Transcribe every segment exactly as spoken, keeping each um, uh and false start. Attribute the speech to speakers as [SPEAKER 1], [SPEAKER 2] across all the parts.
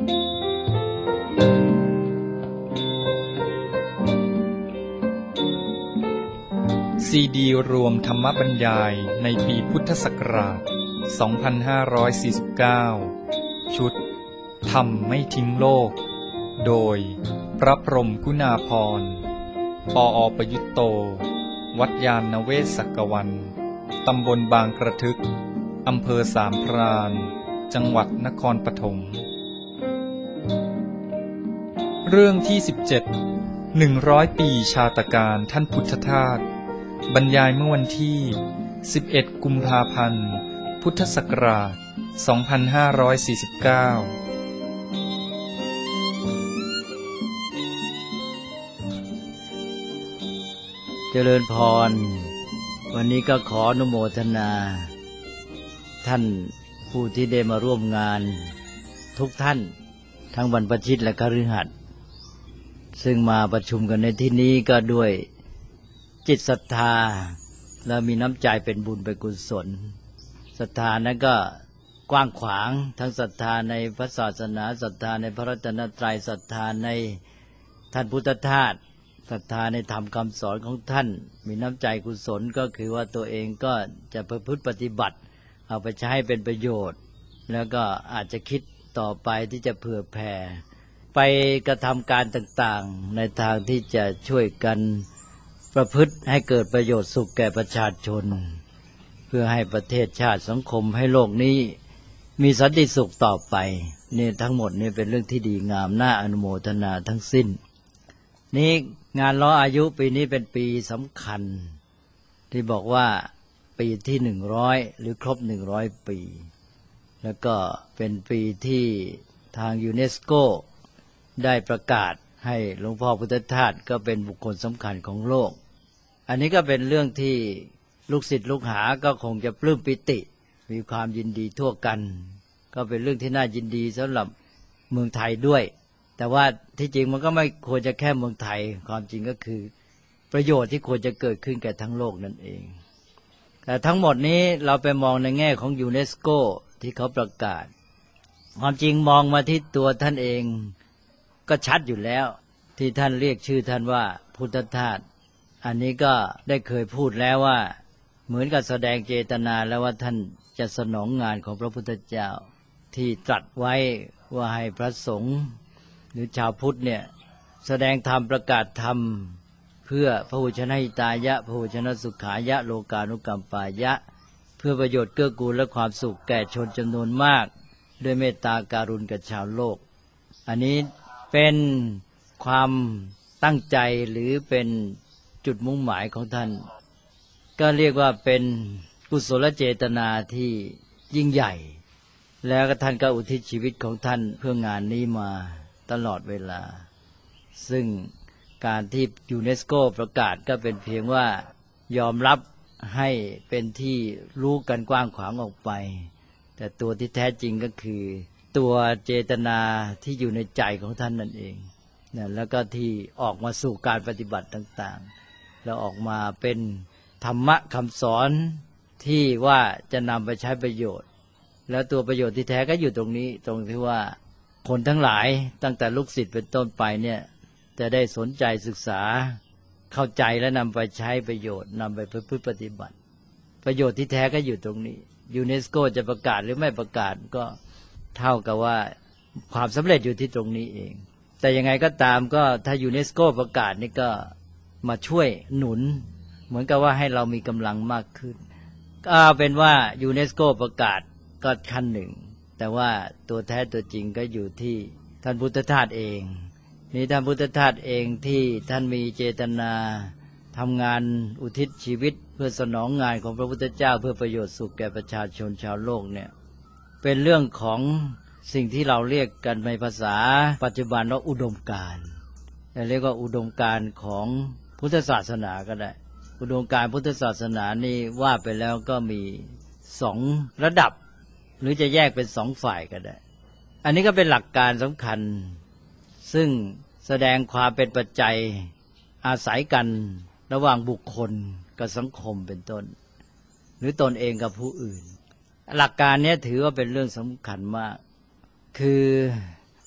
[SPEAKER 1] ซีดีรวมธรรมบรรยายในปีพุทธศักราช สองพันห้าร้อยสี่สิบเก้า ชุดธรรมไม่ทิ้งโลก โดยพระพรหมกุณาภรณ์ ปอ.ประยุตโต วัดยานนเวศกวัน ตำบลบางกระทึก อำเภอสามพราน จังหวัดนครปฐม เรื่องที่ สิบเจ็ด หนึ่งร้อยปีชาตการท่านพุทธทาสบรรยายเมื่อวันที่ สิบเอ็ด กุมภาพันธ์ พุทธศักราช สองพันห้าร้อยสี่สิบเก้า
[SPEAKER 2] เจริญพรวันนี้ก็ขออนุโมทนาท่านผู้ที่ได้มาร่วมงานทุกท่านทั้งบรรพชิตและคฤหัสถ์ซึ่งมาประชุมกันในที่นี้ก็ด้วยจิตศรัทธาและมีน้ำใจเป็นบุญเป็นกุศลศรัทธานั้นก็กว้างขวางทั้งศรัทธาในพระศาสนาศรัทธาในพระรัตนตรัยศรัทธาในท่านพุทธทาสศรัทธาในธรรมคำสอนของท่านมีน้ำใจกุศลก็คือว่าตัวเองก็จะประพฤติปฏิบัติเอาไปใช้ให้เป็นประโยชน์แล้วก็อาจจะคิดต่อไปที่จะเผื่อแผ่ไปกระทำการต่างๆในทางที่จะช่วยกันประพฤติให้เกิดประโยชน์สุขแก่ประชาชนเพื่อให้ประเทศชาติสังคมให้โลกนี้มีสันติสุขต่อไปนี่ทั้งหมดนี่เป็นเรื่องที่ดีงามน่าอนุโมทนาทั้งสิ้นนี้งานล้ออายุปีนี้เป็นปีสำคัญที่บอกว่าปีที่หนึ่งร้อยหรือครบหนึ่งร้อยปีแล้วก็เป็นปีที่ทางยูเนสโกได้ประกาศให้หลวงพ่อพุทธทาสก็เป็นบุคคลสำคัญของโลกอันนี้ก็เป็นเรื่องที่ลูกศิษย์ลูกหาก็คงจะปลื้มปิติมีความยินดีทั่วกันก็เป็นเรื่องที่น่ายินดีสำหรับเมืองไทยด้วยแต่ว่าที่จริงมันก็ไม่ควรจะแค่เมืองไทยความจริงก็คือประโยชน์ที่ควรจะเกิดขึ้นแก่ทั้งโลกนั่นเองแต่ทั้งหมดนี้เราไปมองในแง่ของยูเนสโกที่เขาประกาศความจริงมองมาที่ตัวท่านเองก็ชัดอยู่แล้วที่ท่านเรียกชื่อท่านว่าพุทธทาสอันนี้ก็ได้เคยพูดแล้วว่าเหมือนกับแสดงเจตนาแล้วว่าท่านจะสนองงานของพระพุทธเจ้าที่ตรัสไว้ว่าให้พระสงฆ์หรือชาวพุทธเนี่ยแสดงธรรมประกาศธรรมเพื่อพหุชนะหิตายะพหุชนะสุขายะโลกานุกัมปายะเพื่อประโยชน์เกื้อกูลและความสุขแก่ชนจำนวนมากด้วยเมตตาการุณกับชาวโลกอันนี้เป็นความตั้งใจหรือเป็นจุดมุ่งหมายของท่านก็เรียกว่าเป็นกุศลเจตนาที่ยิ่งใหญ่แล้วก็ท่านก็อุทิศชีวิตของท่านเพื่องานนี้มาตลอดเวลาซึ่งการที่ยูเนสโกประกาศก็เป็นเพียงว่ายอมรับให้เป็นที่รู้กันกว้างขวางออกไปแต่ตัวที่แท้จริงก็คือตัวเจตนาที่อยู่ในใจของท่านนั่นเองนะแล้วก็ที่ออกมาสู่การปฏิบัติต่างๆแล้วออกมาเป็นธรรมะคำสอนที่ว่าจะนำไปใช้ประโยชน์แล้วตัวประโยชน์ที่แท้ก็อยู่ตรงนี้ตรงที่ว่าคนทั้งหลายตั้งแต่ลูกศิษย์เป็นต้นไปเนี่ยจะได้สนใจศึกษาเข้าใจและนำไปใช้ประโยชน์นำไปประพฤติปฏิบัติประโยชน์ที่แท้ก็อยู่ตรงนี้ยูเนสโกจะประกาศหรือไม่ประกาศก็เท่ากับว่าความสำเร็จอยู่ที่ตรงนี้เองแต่ยังไงก็ตามก็ถ้ายูเนสโกประกาศนี่ก็มาช่วยหนุนเหมือนกับว่าให้เรามีกำลังมากขึ้นก็เอาเป็นว่ายูเนสโกประกาศก็ขั้นหนึ่งแต่ว่าตัวแท้ตัวจริงก็อยู่ที่ท่านพุทธทาสเองนี่ท่านพุทธทาสเองที่ท่านมีเจตนาทำงานอุทิศชีวิตเพื่อสนองงานของพระพุทธเจ้าเพื่อประโยชน์สุขแก่ประชาชนชาวโลกเนี่ยเป็นเรื่องของสิ่งที่เราเรียกกันในภาษาปัจจุบันว่าอุดมการณ์เรียกว่าอุดมการณ์ของพุทธศาสนาก็ได้อุดมการณ์พุทธศาสนานี่ว่าไปแล้วก็มีสองระดับหรือจะแยกเป็นสองฝ่ายก็ได้อันนี้ก็เป็นหลักการสำคัญซึ่งแสดงความเป็นปัจจัยอาศัยกันระหว่างบุคคลกับสังคมเป็นต้นหรือตนเองกับผู้อื่นหลักการนี้ถือว่าเป็นเรื่องสำคัญมากคือ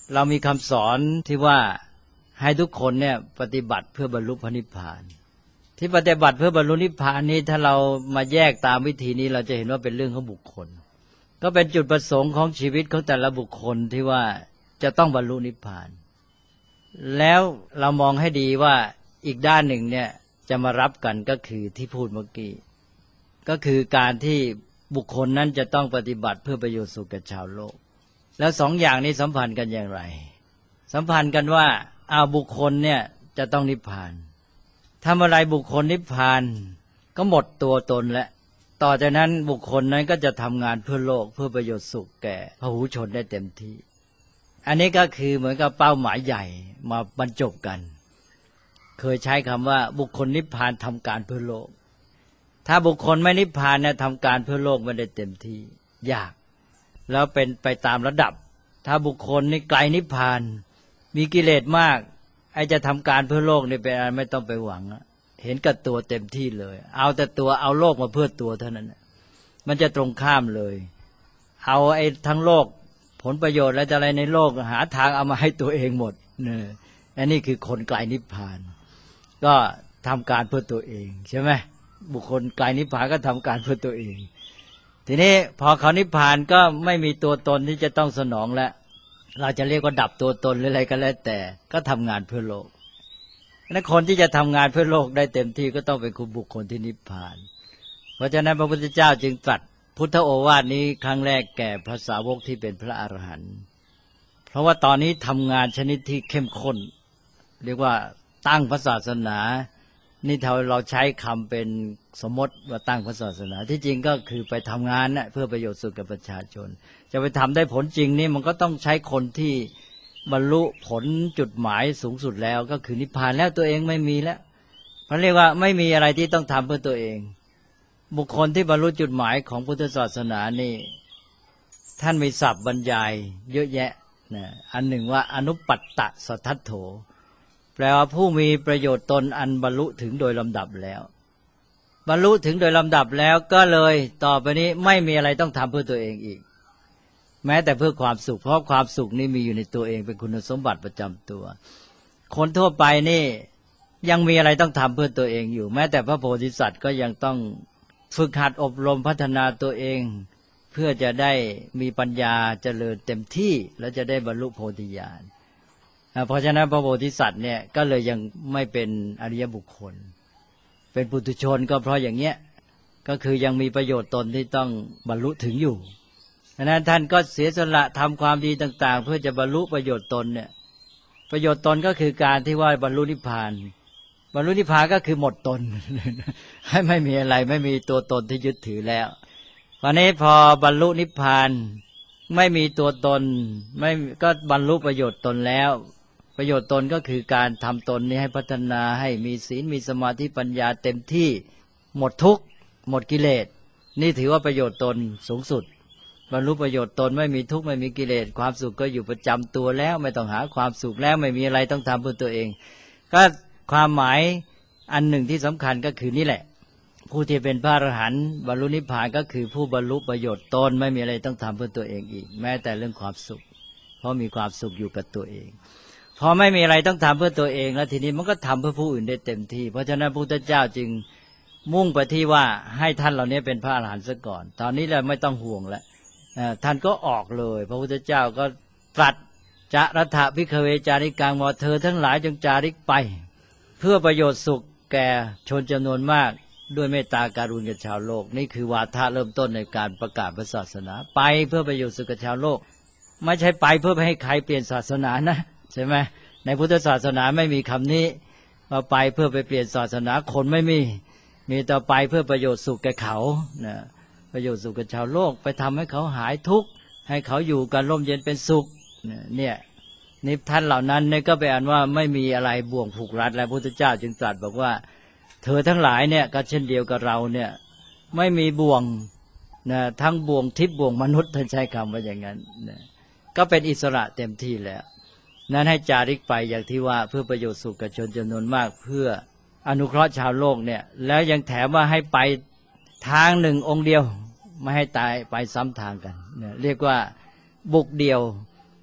[SPEAKER 2] เรามีคำสอนที่ว่าให้ทุกคนเนี่ยปฏิบัติเพื่อบรรลุพระนิพพานที่ปฏิบัติเพื่อบรรลุนิพพานนี้ถ้าเรามาแยกตามวิธีนี้เราจะเห็นว่าเป็นเรื่องของบุคคลก็เป็นจุดประสงค์ของชีวิตของแต่ละบุคคลที่ว่าจะต้องบรรลุนิพพานแล้วเรามองให้ดีว่าอีกด้านหนึ่งเนี่ยจะมารับกันก็คือที่พูดเมื่อกี้ก็คือการที่บุคคลนั้นจะต้องปฏิบัติเพื่อประโยชน์สุขแก่ชาวโลกแล้วสองอย่างนี้สัมพันธ์กันอย่างไรสัมพันธ์กันว่าเอาบุคคลเนี่ยจะต้องนิพพานทำอะไรบุคคลนิพพานก็หมดตัวตนแล้วต่อจากนั้นบุคคลนั้นก็จะทำงานเพื่อโลกเพื่อประโยชน์สุขแก่พหูชนได้เต็มที่อันนี้ก็คือเหมือนกับเป้าหมายใหญ่มาบรรจบกันเคยใช้คำว่าบุคคลนิพพานทำการเพื่อโลกถ้าบุคคลไม่นิพพานเนี่ยทำการเพื่อโลกไม่ได้เต็มที่ยากแล้วเป็นไปตามระดับถ้าบุคคลนี่ไกลนิพพานมีกิเลสมากไอ้จะทำการเพื่อโลกนี่เป็นอะไรไม่ต้องไปหวังเห็นกับตัวเต็มที่เลยเอาแต่ตัวเอาโลกมาเพื่อตัวเท่านั้นมันจะตรงข้ามเลยเอาไอ้ทั้งโลกผลประโยชน์และอะไรในโลกหาทางเอามาให้ตัวเองหมดเนี่ยอันนี้คือคนไกลนิพพานก็ทำการเพื่อตัวเองใช่ไหมบุคคลไกลนิพพานก็ทำการเพื่อตัวเองทีนี้พอเขานิพพานก็ไม่มีตัวตนที่จะต้องสนองแล้วเราจะเรียกว่าดับตัวตนหรืออะไรก็แล้วแต่ก็ทำงานเพื่อโลกนั้นคนที่จะทำงานเพื่อโลกได้เต็มที่ก็ต้องเป็นบุคคลที่นิพพานเพราะฉะนั้นพระพุทธเจ้าจึงตรัสพุทธโอวาทนี้ครั้งแรกแก่พระสาวกที่เป็นพระอรหันต์เพราะว่าตอนนี้ทำงานชนิดที่เข้มข้นเรียกว่าตั้งพระศาสนานี่เราใช้คำเป็นสมมติว่าตั้งพระศาสนาที่จริงก็คือไปทำงานนะเพื่อประโยชน์สุขแก่ประชาชนจะไปทำได้ผลจริงนี่มันก็ต้องใช้คนที่บรรลุผลจุดหมายสูงสุดแล้วก็คือนิพพานแล้วตัวเองไม่มีแล้วเขาเรียกว่าไม่มีอะไรที่ต้องทำเพื่อตัวเองบุคคลที่บรรลุจุดหมายของพุทธศาสนานี่ท่านมีศัพท์บรรยายเยอะแยะนะอันหนึ่งว่าอนุปัตตสัทธัตโถแปลว่าผู้มีประโยชน์ตนอันบรรลุถึงโดยลำดับแล้วบรรลุถึงโดยลำดับแล้วก็เลยต่อไปนี้ไม่มีอะไรต้องทำเพื่อตัวเองอีกแม้แต่เพื่อความสุขเพราะความสุขนี่มีอยู่ในตัวเองเป็นคุณสมบัติประจำตัวคนทั่วไปนี่ยังมีอะไรต้องทำเพื่อตัวเองอยู่แม้แต่พระโพธิสัตว์ก็ยังต้องฝึกหัดอบรมพัฒนาตัวเองเพื่อจะได้มีปัญญาเจริญเต็มที่แล้วจะได้บรรลุโพธิญาณเพราะฉะนั้นพระโพธิสัตว์เนี่ยก็เลยยังไม่เป็นอริยบุคคลเป็นปุถุชนก็เพราะอย่างเงี้ยก็คือยังมีประโยชน์ตนที่ต้องบรรลุถึงอยู่ฉะนั้นท่านก็เสียสละทำความดีต่างๆเพื่อจะบรรลุประโยชน์ตนเนี่ยประโยชน์ตนก็คือการที่ว่าบรรลุนิพพานบรรลุนิพพานก็คือหมดตนให้ไม่มีอะไรไม่มีตัวตนที่ยึดถือแล้ววันนี้พอบรรลุนิพพานไม่มีตัวตนไม่ก็บรรลุประโยชน์ตนแล้วประโยชน์ตนก็คือการทำตนนี้ให้พัฒนาให้มีศีลมีสมาธิปัญญาเต็มที่หมดทุกข์หมดกิเลสนี่ถือว่าประโยชน์ตนสูงสุดบรรลุประโยชน์ตนไม่มีทุกข์ไม่มีกิเลสความสุขก็อยู่ประจำตัวแล้วไม่ต้องหาความสุขแล้วไม่มีอะไรต้องทำเพื่อตัวเองก็ความหมายอันหนึ่งที่สำคัญก็คือนี่แหละผู้ที่เป็นพระอรหันต์บรรลุนิพพานก็คือผู้บรรลุประโยชน์ตนไม่มีอะไรต้องทำเพื่อตัวเองอีกแม้แต่เรื่องความสุขเพราะมีความสุขอยู่กับตัวเองพอไม่มีอะไรต้องทำเพื่อตัวเองแล้วทีนี้มันก็ทำเพื่อผู้อื่นได้เต็มที่เพราะฉะนั้นพระพุทธเจ้าจึงมุ่งไปที่ว่าให้ท่านเหล่านี้เป็นพระอรหันต์ซะก่อนตอนนี้เราไม่ต้องห่วงแล้วท่านก็ออกเลยพระพุทธเจ้าก็ตรัสจะรัฐภิกขเวจาริกังว่าเธอทั้งหลายจงจาริกไปเพื่อประโยชน์สุขแก่ชนจำนวนมากด้วยเมตตาการุณกับชาวโลกนี่คือวาทะเริ่มต้นในการประกาศพระศาสนาไปเพื่อประโยชน์สุขกับชาวโลกไม่ใช่ไปเพื่อให้ใครเปลี่ยนศาสนานะใช่ไหมในพุทธศาสนาไม่มีคำนี้ว่าไปเพื่อไปเปลี่ยนศาสนาคนไม่มีมีแต่ไปเพื่อประโยชน์สุขแก่เขานะประโยชน์สุขกับชาวโลกไปทำให้เขาหายทุกข์ให้เขาอยู่กันร่มเย็นเป็นสุขเนี่ยนี่ท่านเหล่านั้นเนี่ยก็แปลว่าไม่มีอะไรบ่วงผูกรัดแล้วพระพุทธเจ้าจึงตรัสบอกว่าเธอทั้งหลายเนี่ยก็เช่นเดียวกับเราเนี่ยไม่มีบ่วงนะทั้งบ่วงทิพย์บ่วงมนุษย์ท่านใช้คำว่าอย่างนั้นนะก็เป็นอิสระเต็มที่แล้วนั้นให้จาริกไปอย่างที่ว่าเพื่อประโยชน์สุขกับชนจำนวนมากเพื่ออนุเคราะห์ชาวโลกเนี่ยแล้วยังแถมว่าให้ไปทางหนึ่งองค์เดียวไม่ให้ตายไปซ้ำทางกันเนี่ยเรียกว่าบุกเดียว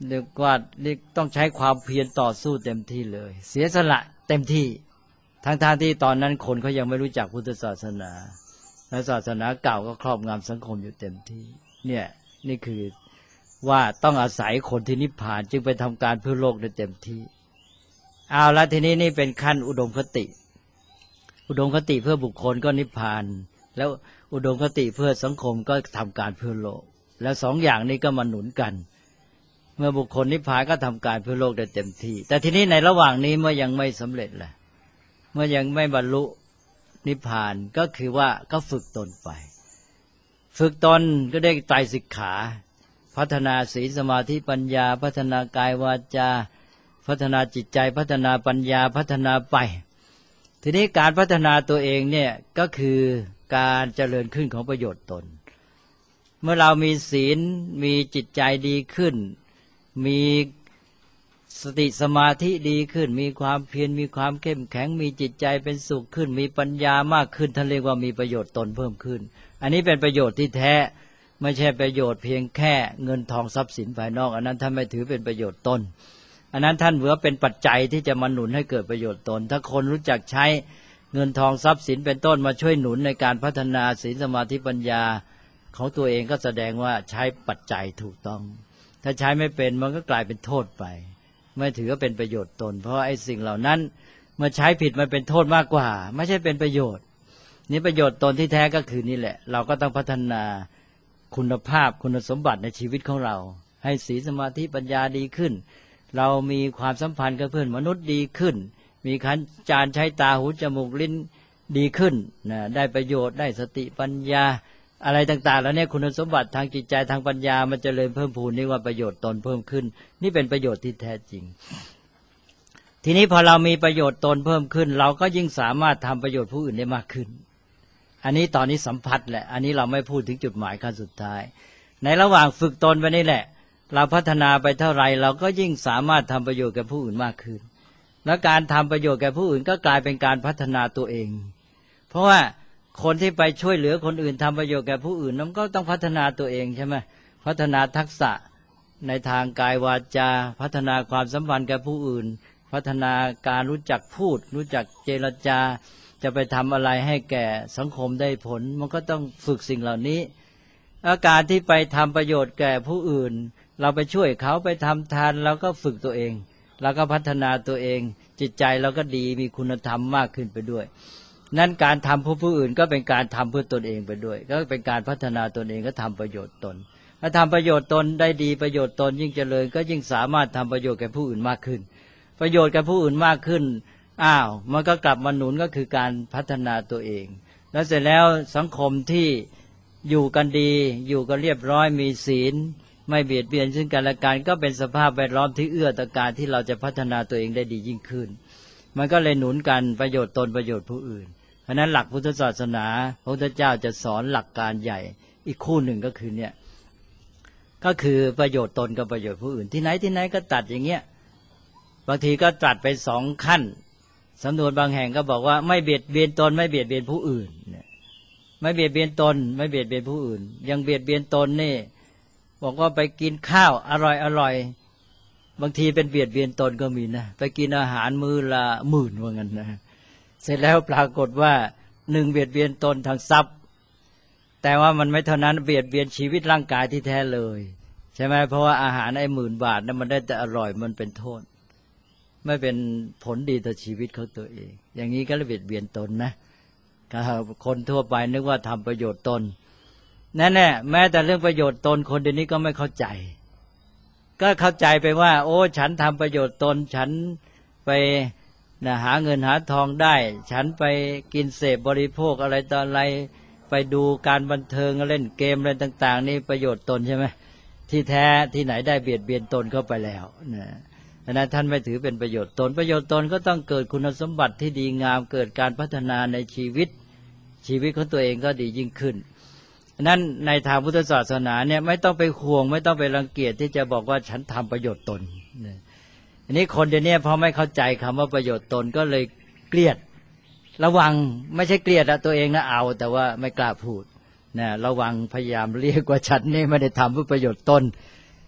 [SPEAKER 2] เรียกว่านี่ต้องใช้ความเพียรต่อสู้เต็มที่เลยเสียสละเต็มที่ทั้งๆ ท, ที่ตอนนั้นคนเขายังไม่รู้จักพุทธศาสนาและศาสนาเก่าก็ครอบงำสังคมอยู่เต็มที่เนี่ยนี่คือว่าต้องอาศัยคนที่นิพพานจึงไปทำการเพื่อโลกได้เต็มที่เอาละทีนี้นี่เป็นขั้นอุดมคติอุดมคติเพื่อบุคคลก็นิพพานแล้วอุดมคติเพื่อสังคมก็ทำการเพื่อโลกแล้วสองอย่างนี้ก็มาหนุนกันเมื่อบุคคลนิพพานก็ทำการเพื่อโลกได้เต็มที่แต่ทีนี้ในระหว่างนี้เมื่อยังไม่สำเร็จล่ะเมื่อยังไม่บรรลุนิพพานก็คือว่าก็ฝึกตนไปฝึกตนก็ได้ไตรสิกขาพัฒนาศีลสมาธิปัญญาพัฒนากายวาจาพัฒนาจิตใจพัฒนาปัญญาพัฒนาไปทีนี้การพัฒนาตัวเองเนี่ยก็คือการเจริญขึ้นของประโยชน์ตนเมื่อเรามีศีลมีจิตใจดีขึ้นมีสติสมาธิดีขึ้นมีความเพียรมีความเข้มแข็งมีจิตใจเป็นสุขขึ้นมีปัญญามากขึ้นท่านเรียกว่ามีประโยชน์ตนเพิ่มขึ้นอันนี้เป็นประโยชน์ที่แท้ไม่ใช่ประโยชน์เพียงแค่เงินทองทรัพย์สินภายนอกอันนั้นท่านไม่ถือเป็นประโยชน์ตนอันนั้นท่านถือว่าเป็นปัจจัยที่จะมาหนุนให้เกิดประโยชน์ตนถ้าคนรู้จักใช้เงินทองทรัพย์สินเป็นต้นมาช่วยหนุนในการพัฒนาศีลสมาธิปัญญาของตัวเองก็แสดงว่าใช้ปัจจัยถูกต้องถ้าใช้ไม่เป็นมันก็กลายเป็นโทษไปไม่ถือว่าเป็นประโยชน์ตนเพราะไอ้สิ่งเหล่านั้นเมื่อใช้ผิดมันเป็นโทษมากกว่าไม่ใช่เป็นประโยชน์นี่ประโยชน์ตนที่แท้ก็คือนี่แหละเราก็ต้องพัฒนาคุณภาพคุณสมบัติในชีวิตของเราให้ศีลสมาธิปัญญาดีขึ้นเรามีความสัมพันธ์กับเพื่อนมนุษย์ดีขึ้นมีการจานใช้ตาหูจมูกลิ้นดีขึ้นนะได้ประโยชน์ได้สติปัญญาอะไรต่างๆแล้วเนี่ยคุณสมบัติทางจิตใจทางปัญญามันเจริญเพิ่มพูนนี่ว่าประโยชน์ตนเพิ่มขึ้นนี่เป็นประโยชน์ที่แท้จริงทีนี้พอเรามีประโยชน์ตนเพิ่มขึ้นเราก็ยิ่งสามารถทำประโยชน์ผู้อื่นได้มากขึ้นอันนี้ตอนนี้สัมผัสแหละอันนี้เราไม่พูดถึงจุดหมายขั้นสุดท้ายในระหว่างฝึกตนไปนี่แหละเราพัฒนาไปเท่าไรเราก็ยิ่งสามารถทำประโยชน์แก่ผู้อื่นมากขึ้นและการทำประโยชน์แก่ผู้อื่นก็กลายเป็นการพัฒนาตัวเองเพราะว่าคนที่ไปช่วยเหลือคนอื่นทำประโยชน์แก่ผู้อื่นนั้นก็ต้องพัฒนาตัวเองใช่ไหมพัฒนาทักษะในทางกายวาจาพัฒนาความสัมพันธ์กับผู้อื่นพัฒนาการรู้จักพูดรู้จักเจรจาจะไปทำอะไรให้แก่สังคมได้ผลมันก็ต้องฝึกสิ่งเหล่านี้อาการที่ไปทำประโยชน์แก่ผู้อื่นเราไปช่วยเขาไปทำทานเราก็ฝึกตัวเองเราก็พัฒนาตัวเองจิตใจเราก็ดีมีคุณธรรมมากขึ้นไปด้วยนั่นการทำเพื่อผู้อื่นก็เป็นการทำเพื่อตนเองไปด้วยก็เป็นการพัฒนาตนเองก็ทำประโยชน์ตนถ้าทำประโยชน์ตนได้ดีประโยชน์ตนยิ่งเจริญก็ยิ่งสามารถทำประโยชน์แก่ผู้อื่นมากขึ้นประโยชน์แก่ผู้อื่นมากขึ้นอ้าวมันก็กลับมาหนุนก็คือการพัฒนาตัวเองแล้วเสร็จแล้วสังคมที่อยู่กันดีอยู่กันเรียบร้อยมีศีลไม่เบียดเบียนซึ่งกันและกันก็เป็นสภาพแวดล้อมที่เอื้อต่อการที่เราจะพัฒนาตัวเองได้ดียิ่งขึ้นมันก็เลยหนุนกันประโยชน์ตนประโยชน์ผู้อื่นเพราะนั้นหลักพุทธศาสนาพระพุทธเจ้าจะสอนหลักการใหญ่อีกคู่หนึ่งก็คือเนี่ยก็คือประโยชน์ตนกับประโยชน์ผู้อื่นที่ไหนที่ไหนก็ตัดอย่างเงี้ยบางทีก็ตัดไปสองขั้นสำนวนบางแห่งก็บอกว่าไม่เบียดเบียนตนไม่เบียดเบียนผู้อื่นเนี่ยไม่เบียดเบียนตนไม่เบียดเบียนผู้อื่นยังเบียดเบียนตนนี่บอกว่าไปกินข้าวอร่อยอร่อยบางทีเป็นเบียดเบียนตนก็มีนะไปกินอาหารมื้อละหมื่นว่างั้นนะเสร็จแล้วปรากฏว่าหนึ่งเบียดเบียนตนทางทรัพย์แต่ว่ามันไม่เท่านั้นเบียดเบียนชีวิตร่างกายที่แท้เลยใช่ไหมเพราะว่าอาหารไอ้หมื่นบาทนั้นมันได้แต่อร่อยมันเป็นโทษไม่เป็นผลดีต่อชีวิตของตัวเองอย่างนี้ก็เบียดเบียนตนนะคนทั่วไปนึกว่าทำประโยชน์ตนนั่นแหละแม้แต่เรื่องประโยชน์ตนคนเดี๋ยวนี้ก็ไม่เข้าใจก็เข้าใจไปว่าโอ้ฉันทำประโยชน์ตนฉันไปนะหาเงินหาทองได้ฉันไปกินเสพบริโภคอะไรต่ออะไรไปดูการบันเทิงเล่นเกมอะไรต่างๆนี่ประโยชน์ตนใช่ไหมที่แท้ที่ไหนได้เบียดเบียนตนเข้าไปแล้วนะดังนั้นท่านไม่ถือเป็นประโยชน์ตนประโยชน์ตนก็ต้องเกิดคุณสมบัติที่ดีงามเกิดการพัฒนาในชีวิตชีวิตของตัวเองก็ดียิ่งขึ้นนั้นในทางพุทธศาสนาเนี่ยไม่ต้องไปห่วงไม่ต้องไปรังเกียจที่จะบอกว่าฉันทำประโยชน์ตนอันนี้คนเดี๋ยวนี้พอไม่เข้าใจคำว่าประโยชน์ตนก็เลยเกลียดระวังไม่ใช่เกลียดอะตัวเองนะเอาแต่ว่าไม่กล้าพูดนะระวังพยายามเรียกว่าฉันนี่ไม่ได้ทำเพื่อประโยชน์ตน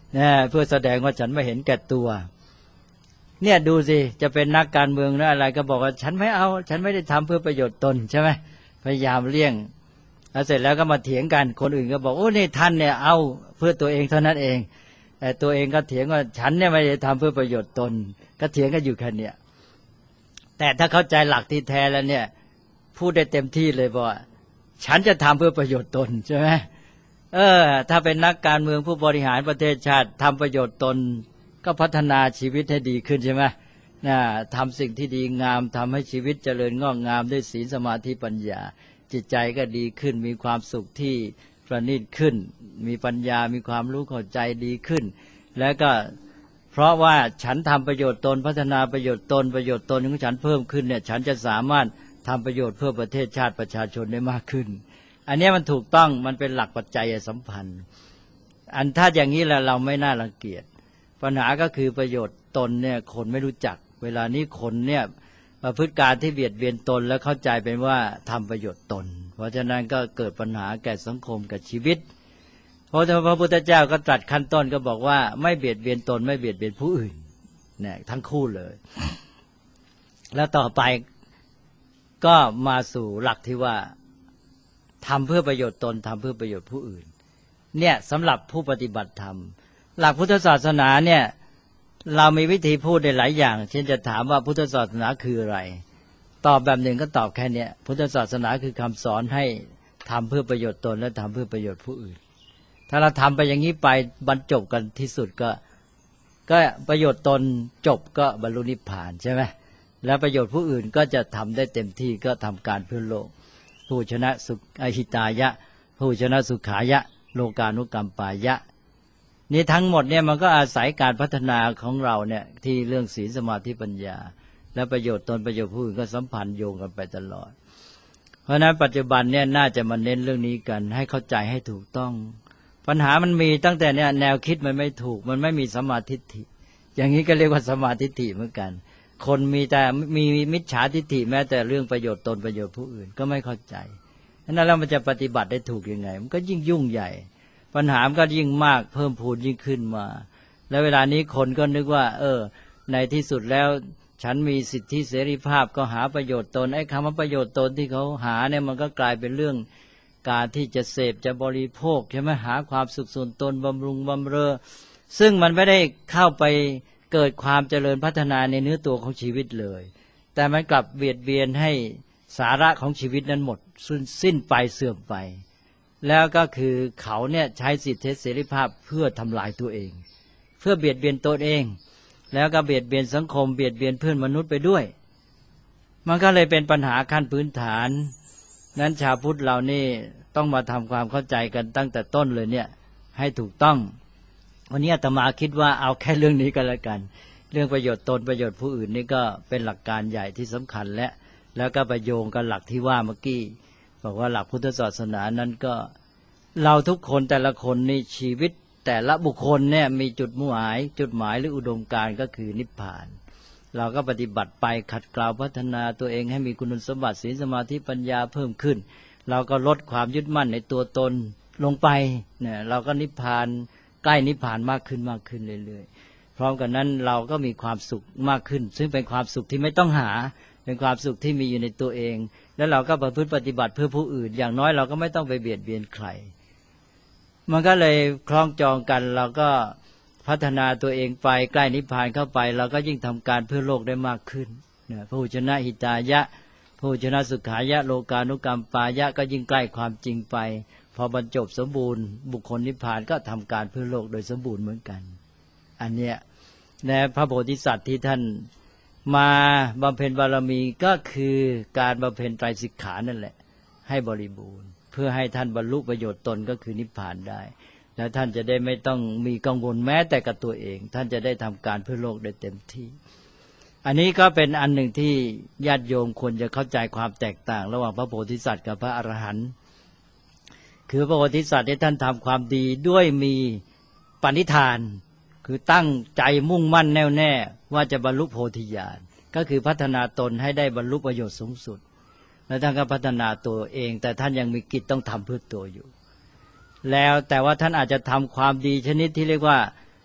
[SPEAKER 2] นะเพื่อแสดงว่าฉันไม่เห็นแก่ตัวเนี่ยดูสิจะเป็นนักการเมืองหรืออะไรก็บอกว่าฉันไม่เอาฉันไม่ได้ทำเพื่อประโยชน์ตนใช่ไหมพยายามเลี่ยงแล้วเสร็จแล้วก็มาเถียงกันคนอื่นก็บอกโอ้นี่ท่านเนี่ยเอาเพื่อตัวเองเท่านั้นเองแต่ตัวเองก็เถียงว่าฉันเนี่ยไม่ได้ทำเพื่อประโยชน์ตนก็เถียงกันอยู่แค่เนี้ยแต่ถ้าเข้าใจหลักที่แท้แล้วเนี่ยพูดได้เต็มที่เลยว่าฉันจะทำเพื่อประโยชน์ตนใช่ไหมเออถ้าเป็นนักการเมืองผู้บริหารประเทศชาติทำประโยชน์ตนก็พัฒนาชีวิตให้ดีขึ้นใช่ไหมนะทำสิ่งที่ดีงามทำให้ชีวิตเจริญงอกงามด้วยศีลสมาธิปัญญาจิตใจก็ดีขึ้นมีความสุขที่ประณีตขึ้นมีปัญญามีความรู้เข้าใจดีขึ้นแล้วก็เพราะว่าฉันทำประโยชน์ตนพัฒนาประโยชน์ตนประโยชน์ตนของฉันเพิ่มขึ้นเนี่ยฉันจะสามารถทำประโยชน์เพื่อประเทศชาติประชาชนได้มากขึ้นอันนี้มันถูกต้องมันเป็นหลักปัจจัยสัมพันธ์อันถ้าอย่างนี้แล้วเราไม่น่ารังเกียจปัญหาก็คือประโยชน์ตนเนี่ยคนไม่รู้จักเวลานี้คนเนี่ยประพฤติการที่เบียดเบียนตนแล้วเข้าใจเป็นว่าทำประโยชน์ตนเพราะฉะนั้นก็เกิดปัญหาแก่สังคมกับชีวิตเพราะพระพุทธเจ้าก็ตรัสขั้นต้นก็บอกว่าไม่เบียดเบียนตนไม่เบียดเบียนผู้อื่นเนี่ยทั้งคู่เลยแล้วต่อไปก็มาสู่หลักที่ว่าทำเพื่อประโยชน์ตนทำเพื่อประโยชน์ผู้อื่นเนี่ยสำหรับผู้ปฏิบัติธรรมหลักพุทธศาสนาเนี่ยเรามีวิธีพูดได้หลายอย่างเช่นจะถามว่าพุทธศาสนาคืออะไรตอบแบบหนึ่งก็ตอบแค่นี้พุทธศาสนาคือคำสอนให้ทำเพื่อประโยชน์ตนและทำเพื่อประโยชน์ผู้อื่นถ้าเราทำไปอย่างนี้ไปบรรจบกันที่สุดก็ก็ประโยชน์ตนจบก็บรรลุนิพพานใช่ไหมแล้วประโยชน์ผู้อื่นก็จะทำได้เต็มที่ก็ทำการเพื่อโลกผู้ชนะสุขอหิตายะผู้ชนะสุขายะโลกานุกรรมปายะนี่ทั้งหมดเนี่ยมันก็อาศัยการพัฒนาของเราเนี่ยที่เรื่องศีลสมาธิปัญญาและประโยชน์ตนประโยชน์ผู้อื่นก็สัมพันธ์โยงกันไปตลอดเพราะฉะนั้นปัจจุบันเนี่ยน่าจะมาเน้นเรื่องนี้กันให้เข้าใจให้ถูกต้องปัญหามันมีตั้งแต่เนี่ยแนวคิดมันไม่ถูกมันไม่มีสัมมาทิฏฐิอย่างนี้ก็เรียกว่าสัมมาทิฏฐิเหมือนกันคนมีแต่มีมิจฉาทิฏฐิแม้แต่เรื่องประโยชน์ตนประโยชน์ผู้อื่นก็ไม่เข้าใจฉะนั้นแล้วมันจะปฏิบัติได้ถูกยังไงมันก็ยิ่งยุ่งใหญ่ปัญหามันก็ยิ่งมากเพิ่มพูนยิ่งขึ้นมาแล้วเวลานี้คนก็นึกว่าเออในที่สุดแล้วฉันมีสิทธิเสรีภาพก็หาประโยชน์ตนไอ้คำว่าประโยชน์ตนที่เขาหาเนี่ยมันก็กลายเป็นเรื่องการที่จะเสพจะบริโภคใช่ไหมหาความสุขส่วนตนบำรุงบำเรอซึ่งมันไม่ได้เข้าไปเกิดความเจริญพัฒนาในเนื้อตัวของชีวิตเลยแต่มันกลับเบียดเบียนให้สาระของชีวิตนั้นหมดสิ้นไปเสื่อมไปแล้วก็คือเขาเนี่ยใช้สิทธิเสรีภาพเพื่อทำลายตัวเองเพื่อเบียดเบียนตนเองแล้วก็เบียดเบียนสังคมเบียดเบียนเพื่อนมนุษย์ไปด้วยมันก็เลยเป็นปัญหาขั้นพื้นฐานนั้นชาวพุทธเรานี่ต้องมาทำความเข้าใจกันตั้งแต่ต้นเลยเนี่ยให้ถูกต้องวันนี้อาตมาคิดว่าเอาแค่เรื่องนี้ก็แล้วกันเรื่องประโยชน์ตนประโยชน์ผู้อื่นนี่ก็เป็นหลักการใหญ่ที่สำคัญและแล้วก็ประโยงกับหลักที่ว่าเมื่อกี้บอกว่าหลักพุทธศาสนานั้นก็เราทุกคนแต่ละคนในชีวิตแต่ละบุคคลเนี่ยมีจุดมุ่งหมายจุดหมายหรืออุดมการณ์ก็คือนิพพานเราก็ปฏิบัติไปขัดเกลาพัฒนาตัวเองให้มีคุณสมบัติศีลสมาธิปัญญาเพิ่มขึ้นเราก็ลดความยึดมั่นในตัวตนลงไปเนี่ยเราก็นิพพานใกล้นิพพานมากขึ้นมากขึ้นเรื่อยๆพร้อมกันนั้นเราก็มีความสุขมากขึ้นซึ่งเป็นความสุขที่ไม่ต้องหาเป็นความสุขที่มีอยู่ในตัวเองแล้วเราก็ประพฤติปฏิบัติเพื่อผู้อื่นอย่างน้อยเราก็ไม่ต้องไปเบียดเบียนใครมันก็เลยคล้องจองกันเราก็พัฒนาตัวเองไปใกล้นิพพานเข้าไปเราก็ยิ่งทำการเพื่อโลกได้มากขึ้นเนี่ยผู้ชนะหิตายะผู้ชนะสุขายะโลกานุกรรมปายะก็ยิ่งใกล้ความจริงไปพอบรรจบสมบูรณ์บุคคลนิพพานก็ทำการเพื่อโลกโดยสมบูรณ์เหมือนกันอันเนี้ยในพระโพธิสัตว์ที่ท่านมาบำเพ็ญบารมีก็คือการบำเพ็ญไตรสิกขานั่นแหละให้บริบูรณ์เพื่อให้ท่านบรรลุประโยชน์ตนก็คือนิพพานได้แล้วท่านจะได้ไม่ต้องมีกังวลแม้แต่กับตัวเองท่านจะได้ทำการเพื่อโลกได้เต็มที่อันนี้ก็เป็นอันหนึ่งที่ญาติโยมควรจะเข้าใจความแตกต่างระหว่างพระโพธิสัตว์กับพระอรหันต์คือพระโพธิสัตว์ที่ท่านทำความดีด้วยมีปณิธานคือตั้งใจมุ่งมั่นแน่วแน่ว่าจะบรรลุโพธิญาณก็คือพัฒนาตนให้ได้บรรลุประโยชน์สูงสุดแล้วท่านก็พัฒนาตัวเองแต่ท่านยังมีกิจต้องทำเพื่อตัวอยู่แล้วแต่ว่าท่านอาจจะทำความดีชนิดที่เรียกว่า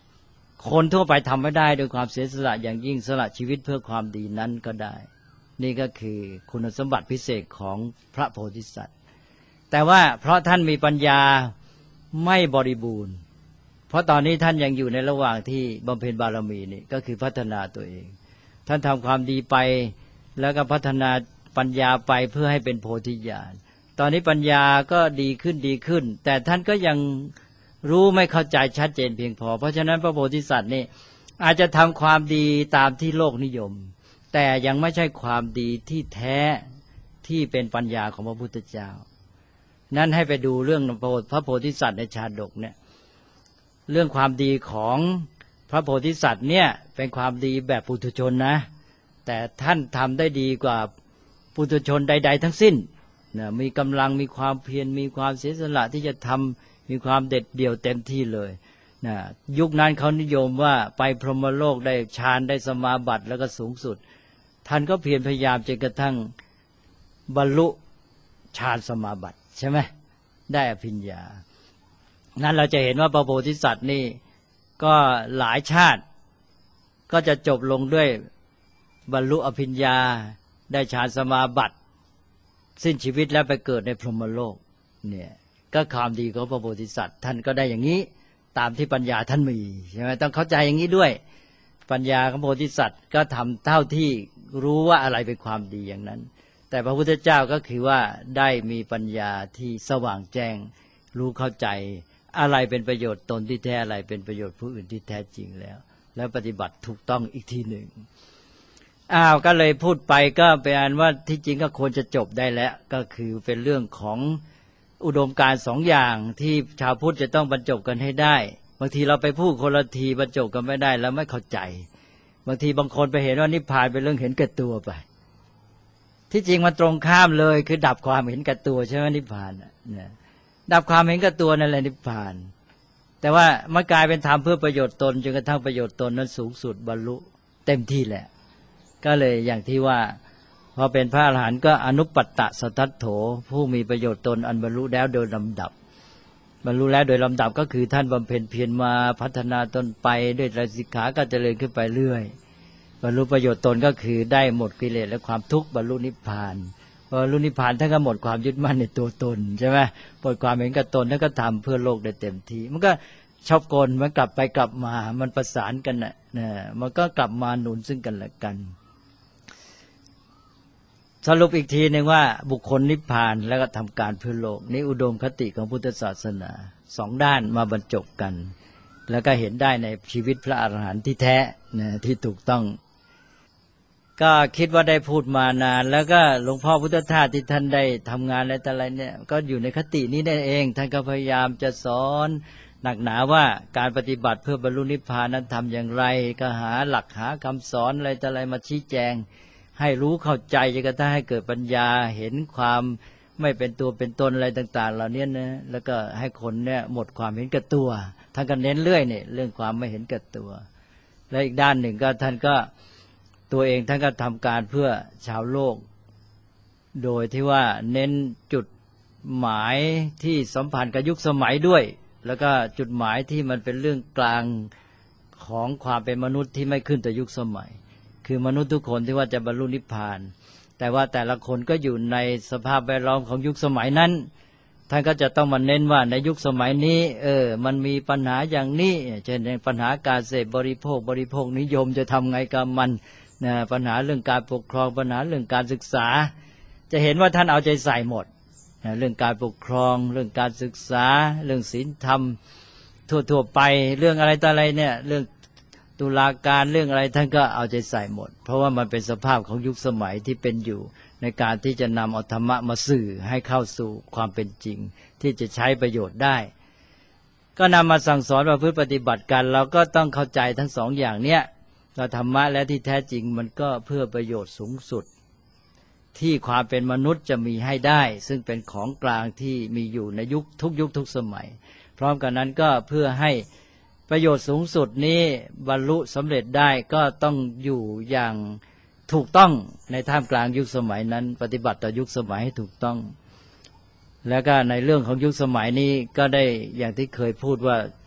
[SPEAKER 2] คนทั่วไปทำไม่ได้โดยความเสียสละอย่างยิ่งสละชีวิตเพื่อความดีนั้นก็ได้นี่ก็คือคุณสมบัติพิเศษของพระโพธิสัตว์แต่ว่าเพราะท่านมีปัญญาไม่บริบูรณ์เพราะตอนนี้ท่านยังอยู่ในระหว่างที่บำเพ็ญบารมีนี่ก็คือพัฒนาตัวเองท่านทำความดีไปแล้วก็พัฒนาปัญญาไปเพื่อให้เป็นโพธิญาณตอนนี้ปัญญาก็ดีขึ้นดีขึ้นแต่ท่านก็ยังรู้ไม่เข้าใจชัดเจนเพียงพอเพราะฉะนั้นพระโพธิสัตว์นี่อาจจะทำความดีตามที่โลกนิยมแต่ยังไม่ใช่ความดีที่แท้ที่เป็นปัญญาของพระพุทธเจ้านั้นให้ไปดูเรื่องพระโพธิสัตว์ในชาดกเนี่ยเรื่องความดีของพระโพธิสัตว์เนี่ยเป็นความดีแบบปุถุชนนะแต่ท่านทำได้ดีกว่าปุถุชนใดๆทั้งสิ้นนะมีกำลังมีความเพียรมีความเสียสละที่จะทำมีความเด็ดเดี่ยวเต็มที่เลยนะยุคนั้นเขานิยมว่าไปพรหมโลกได้ฌานได้สมาบัติแล้วก็สูงสุดท่านก็เพียรพยายามจนกระทั่งบรรลุฌานสมาบัติใช่ไหมได้อภิญญานั้นเราจะเห็นว่าพระโพธิสัตว์นี่ก็หลายชาติก็จะจบลงด้วยบรรลุอภิญญาได้ฌานสมาบัติสิ้นชีวิตแล้วไปเกิดในพรหมโลกเนี่ยก็ความดีของพระโพธิสัตว์ท่านก็ได้อย่างนี้ตามที่ปัญญาท่านมีใช่ไหมต้องเข้าใจอย่างนี้ด้วยปัญญาของพระโพธิสัตว์ก็ทำเท่าที่รู้ว่าอะไรเป็นความดีอย่างนั้นแต่พระพุทธเจ้าก็คือว่าได้มีปัญญาที่สว่างแจ้งรู้เข้าใจอะไรเป็นประโยชน์ตนที่แท้อะไรเป็นประโยชน์ผู้อื่นที่แท้จริงแล้วแล้วปฏิบัติถูกต้องอีกทีหนึ่งอ้าวก็เลยพูดไปก็เป็นอันว่าที่จริงก็ควรจะจบได้แล้วก็คือเป็นเรื่องของอุดมการณ์สองอย่างที่ชาวพุทธจะต้องบรรจบกันให้ได้บางทีเราไปพูดคนละทีบรรจบกันไม่ได้แล้วไม่เข้าใจบางทีบางคนไปเห็นว่านิพพานเป็นเรื่องเห็นแก่ตัวไปที่จริงมันตรงข้ามเลยคือดับความเห็นแก่ตัวใช่ไหมนิพพานเนี่ยดับความเห็นแก่ตัวนั่นแหละนิพพานแต่ว่ามันกลายเป็นธรรมเพื่อประโยชน์ตนจนกระทั่งประโยชน์ตนนั้นสูงสุดบรรลุเต็มที่แหละก็เลยอย่างที่ว่าพอเป็นพระอรหันต์ก็อนุปัตตสัทธัตโถผู้มีประโยชน์ตนอันบรรลุแล้วโดยลำดับบรรลุแล้วโดยลำดับก็คือท่านบำเพ็ญเพียรมาพัฒนาตนไปด้วยไตรสิกขาก็เจริญขึ้นไปเรื่อยบรรลุประโยชน์ตนก็คือได้หมดกิเลสและความทุกข์บรรลุนิพพานพอบรรลุนิพพานท่านก็หมดความยึดมั่นในตัวตนใช่ไหมหมดความเห็นกับตนท่านก็ทำเพื่อโลกได้เต็มที่มันก็ชอบกลมันกลับไปกลับมามันประสานกันน่ะนะมันก็กลับมาหนุนซึ่งกันและกันสรุปอีกทีหนึ่งว่าบุคคลนิพพานแล้วก็ทำการเพื่อโลกนี่อุดมคติของพุทธศาสนาสองด้านมาบรรจบกันแล้วก็เห็นได้ในชีวิตพระอรหันต์ที่แท้นะที่ถูกต้องก็คิดว่าได้พูดมานานแล้วก็หลวงพ่อพุทธทาสที่ท่านได้ทำงานอะไรแต่อะไรเนี่ยก็อยู่ในคตินี้ได้เองท่านก็พยายามจะสอนหนักหนาว่าการปฏิบัติเพื่อบรรลุนิพพานนั้นทำอย่างไรก็หาหลักหาคำสอนอะไรแต่อะไรมาชี้แจงให้รู้เข้าใจจนกระทั่งให้เกิดปัญญาเห็นความไม่เป็นตัวเป็นตนอะไรต่างๆเหล่านี้นะแล้วก็ให้คนเนี่ยหมดความเห็นแก่ตัวท่านก็เน้นเรื่อยเนี่ยเรื่องความไม่เห็นแก่ตัวและอีกด้านหนึ่งก็ท่านก็ตัวเองท่านก็ทำการเพื่อชาวโลกโดยที่ว่าเน้นจุดหมายที่สัมพันธ์กับยุคสมัยด้วยแล้วก็จุดหมายที่มันเป็นเรื่องกลางของความเป็นมนุษย์ที่ไม่ขึ้นต่อยุคสมัยคือมนุษย์ทุกคนที่ว่าจะบรรลุนิพพานแต่ว่าแต่ละคนก็อยู่ในสภาพแวดล้อมของยุคสมัยนั้นท่านก็จะต้องมาเน้นว่าในยุคสมัยนี้เออมันมีปัญหาอย่างนี้เช่นปัญหาการเสพบริโภคบริโภคนิยมจะทำไงกับมันนะปัญหาเรื่องการปกครองปัญหาเรื่องการศึกษาจะเห็นว่าท่านเอาใจใส่หมดนะเรื่องการปกครองเรื่องการศึกษาเรื่องศีลธรรมทั่วๆไปเรื่องอะไรต่ออะไรเนี่ยเรื่องตุลาการเรื่องอะไรท่านก็เอาใจใส่หมดเพราะว่ามันเป็นสภาพของยุคสมัยที่เป็นอยู่ในการที่จะนำเอาธรรมะมาสื่อให้เข้าสู่ความเป็นจริงที่จะใช้ประโยชน์ได้ก็นำมาสั่งสอนว่าเพื่อปฏิบัติกันเราก็ต้องเข้าใจทั้งสองอย่างเนี้ยว่าธรรมะและที่แท้จริงมันก็เพื่อประโยชน์สูงสุดที่ความเป็นมนุษย์จะมีให้ได้ซึ่งเป็นของกลางที่มีอยู่ในยุคทุกยุคทุกสมัยพร้อมกันนั้นก็เพื่อให้ประโยชน์สูงสุดนี้บรรลุสำเร็จได้ก็ต้องอยู่อย่างถูกต้องในท่ามกลางยุคสมัยนั้นปฏิบัติต่อยุคสมัยให้ถูกต้องแล้วก็ในเรื่องของยุคสมัยนี้ก็ได้อย่างที่เคยพูดว่า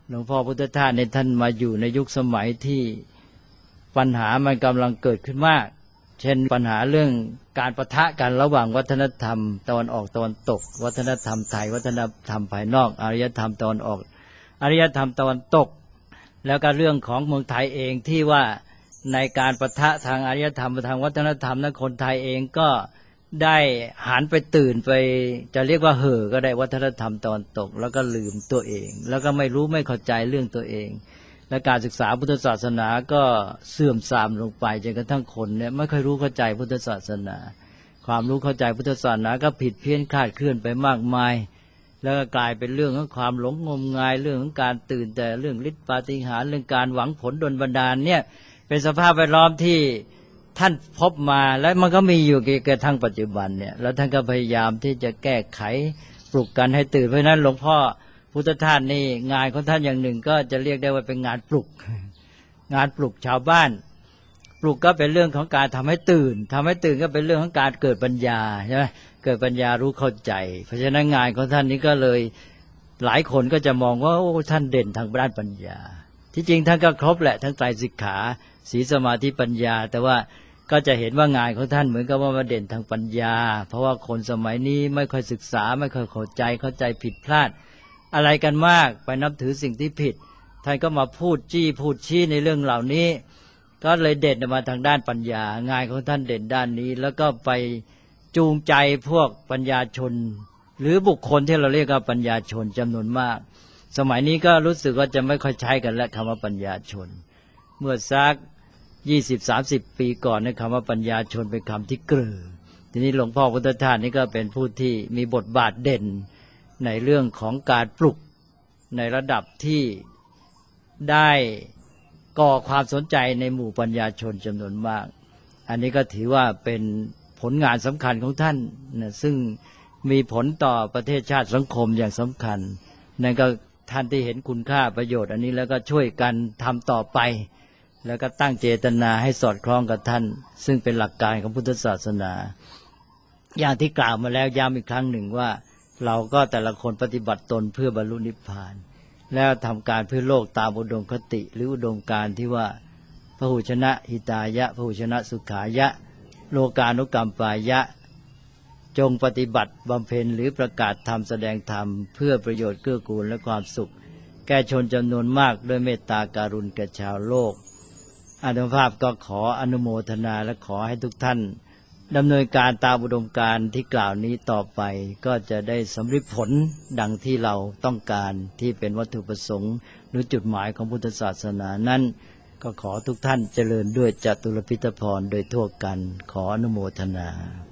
[SPEAKER 2] หลวงพ่อพุทธทาสในท่านมาอยู่ในยุคสมัยที่ปัญหามันกำลังเกิดขึ้นมากเช่นปัญหาเรื่องการปะทะกันระหว่างวัฒนธรรมตะวันออกตะวันตกวัฒนธรรมไทยวัฒนธรรมภายนอกอารยธรรมตะวันออกอารยธรรมตะวันตกแล้วก็เรื่องของเมืองไทยเองที่ว่าในการปะทะทางอารยธรรมทางวัฒนธรรมนั้นคนไทยเองก็ได้หันไปตื่นไปจะเรียกว่าเห่อก็ได้วัฒนธรรมตะวันตกแล้วก็ลืมตัวเองแล้วก็ไม่รู้ไม่เข้าใจเรื่องตัวเองและการศึกษาพุทธศาสนาก็เสื่อมทรามลงไปจนกระทั่งคนเนี่ยไม่ค่อยรู้เข้าใจพุทธศาสนาความรู้เข้าใจพุทธศาสนาก็ผิดเพี้ยนคลาดเคลื่อนไปมากมายแล้วก็กลายเป็นเรื่องของความหลงงมงายเรื่องของการตื่นแต่เรื่องฤทธิปาฏิหาริย์เรื่องการหวังผลดลบันดาลเนี่ยเป็นสภาพแวดล้อมที่ท่านพบมาและมันก็มีอยู่กระทั่งปัจจุบันเนี่ยแล้วท่านก็พยายามที่จะแก้ไขปลุกกันให้ตื่นเพราะนั้นหลวงพ่อพุทธทาสนี่งานของท่านอย่างหนึ่งก็จะเรียกได้ว่าเป็นงานปลุกงานปลุกชาวบ้านปลุกก็เป็นเรื่องของการทำให้ตื่นทำให้ตื่นก็เป็นเรื่องของการเกิดปัญญาใช่ไหมเกิดปัญญารู้เข้าใจเพราะฉะนั้นงานของท่านนี้ก็เลยหลายคนก็จะมองว่าโอ้ท่านเด่นทางด้านปัญญาที่จริงท่านก็ครบแหละทั้งไตรสิกขาศีลสมาธิปัญญาแต่ว่าก็จะเห็นว่างานของท่านเหมือนกับว่ามาเด่นทางปัญญาเพราะว่าคนสมัยนี้ไม่ค่อยศึกษาไม่ค่อยเข้าใจเข้าใจผิดพลาดอะไรกันมากไปนับถือสิ่งที่ผิดท่านก็มาพูดจี้พูดชี้ในเรื่องเหล่านี้ก็เลยเด่นมาทางด้านปัญญางานของท่านเด่นด้านนี้แล้วก็ไปจูงใจพวกปัญญาชนหรือบุคคลที่เราเรียกว่าปัญญาชนจำนวนมากสมัยนี้ก็รู้สึกว่าจะไม่ค่อยใช้กันและคำว่าปัญญาชนเมื่อสักยี่สิบสามสิบปีก่อนในคำว่าปัญญาชนเป็นคำที่เกลือทีนี้หลวงพ่อพุทธทาสนี่ก็เป็นผู้ที่มีบทบาทเด่นในเรื่องของการปลุกในระดับที่ได้ก่อความสนใจในหมู่ปัญญาชนจำนวนมากอันนี้ก็ถือว่าเป็นผลงานสำคัญของท่านนะซึ่งมีผลต่อประเทศชาติสังคมอย่างสำคัญนั่นก็ท่านที่เห็นคุณค่าประโยชน์อันนี้แล้วก็ช่วยกันทำต่อไปแล้วก็ตั้งเจตนาให้สอดคล้องกับท่านซึ่งเป็นหลักการของพุทธศาสนาอย่างที่กล่าวมาแล้วย้ำอีกครั้งหนึ่งว่าเราก็แต่ละคนปฏิบัติตนเพื่อบรรลุนิพพานแล้วทำการเพื่อโลกตามอุดมคติหรืออุดมการณ์ที่ว่าพหุชนะหิตายะพหุชนะสุขายะโลกานุกรรมปายะจงปฏิบัติบำเพ็ญหรือประกาศธรรมแสดงธรรมเพื่อประโยชน์เกื้อกูลและความสุขแก่ชนจำนวนมากด้วยเมตตาการุณแก่ชาวโลกอาตมาภาพก็ขออนุโมทนาและขอให้ทุกท่านดำเนินการตามอุดมการณ์ที่กล่าวนี้ต่อไปก็จะได้สำเร็จผลดังที่เราต้องการที่เป็นวัตถุประสงค์หรือจุดหมายของพุทธศาสนานั้นก็ขอทุกท่านเจริญด้วยจตุรพิธพรโดยทั่วกันขออนุโมทนา